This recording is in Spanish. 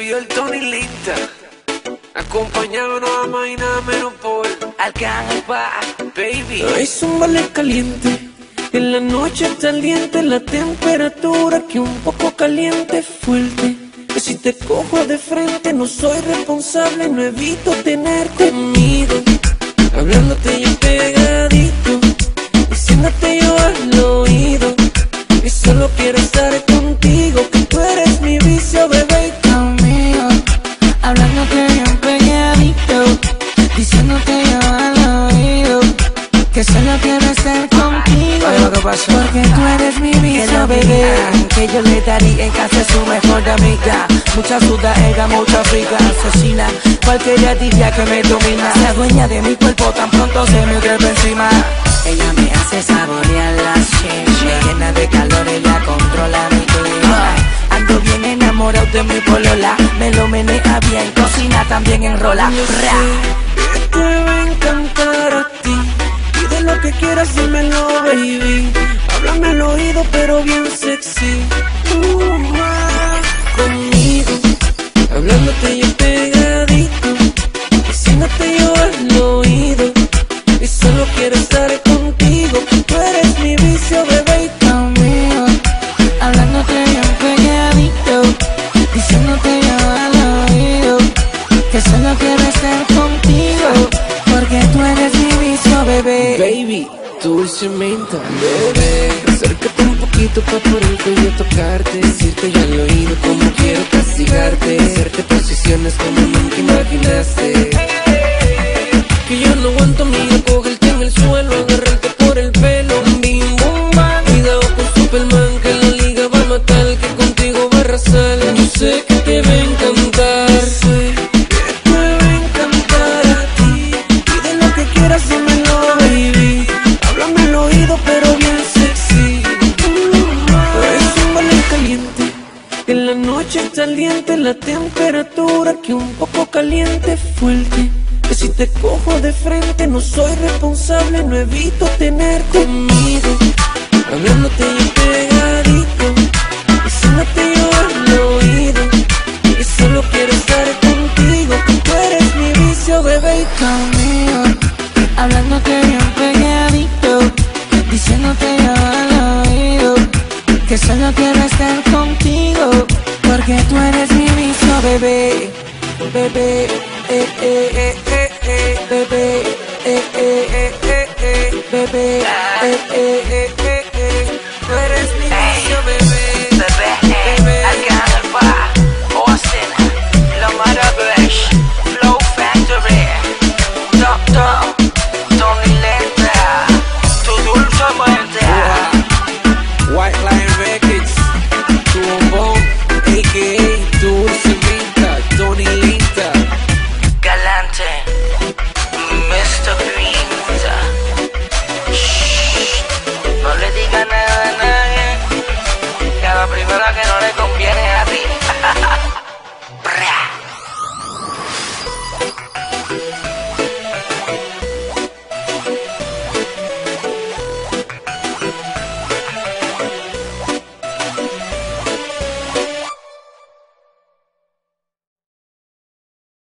Río, el Tony Lista, acompañado nada más y nada menos por Arcángel Paz, baby. Es un ballet caliente, en la noche está caliente, la temperatura que un poco caliente fuerte. Que si te cojo de frente no soy responsable, no evito tenerte conmigo, hablándote yo pegadito, diciéndote yo al oído que solo quiero estar contigo, que tú eres mi vicio, bebé. Conmigo, hablándote bien pegadito, diciéndote yo al oído que solo quiero estar contigo. ¿Qué pasó? Porque tú eres mi vicio, bebé. Que yo le daría en casa a su mejor amiga. Mucha suda, ella, mucha frica, asesina. Cualquiera diría que me domina. La dueña de mi cuerpo tan pronto se me trepa encima. Ella me hace saborear la shit, me llena de calor, ella controla mi clima. Ando bien enamorado de mi polola, me lo menea bien, cocina también enrola. Yo sé que te va a encantar a ti, pide lo que quieras, dímelo, baby. Háblame al oído, pero bien sexy. Conmigo, hablándote yo pegadito, diciéndote yo al oído y solo quiero estar contigo, tú eres mi vicio, bebé. Conmigo, hablándote bien pegadito, diciéndote yo al oído que solo quiero estar contigo, porque tú eres mi vicio, bebé. Baby, dulcemente, bebé, acércate un poquito pa' por el cuello tocarte, decirte yo al oído como quiero castigarte, hacerte posiciones como nunca imaginaste. Que yo no aguanto, mira, cogerte en el suelo, agarrarte por el pelo, bim bum bam, cuidado con Superman, que la liga va a matar, que contigo va a arrasar. Yo sé que te va a encantar, sé que te va a encantar a ti, pide lo que quieras, dímelo, baby. Háblame al oído, pero bien sexy. Es un ballet caliente, en la noche está caliente, la temperatura que un poco caliente fuerte. Que si te cojo de frente no soy responsable, no evito tener conmigo, hablándote yo pegadito, diciéndote yo al oído y solo quiero estar contigo, tú eres mi vicio, bebé. Conmigo, hablándote bien pegadito, diciéndote yo al oído que solo quiero estar contigo, porque tú eres mi vicio, bebé. Bebé, bebé, bebé, tú eres mi vicio, bebé.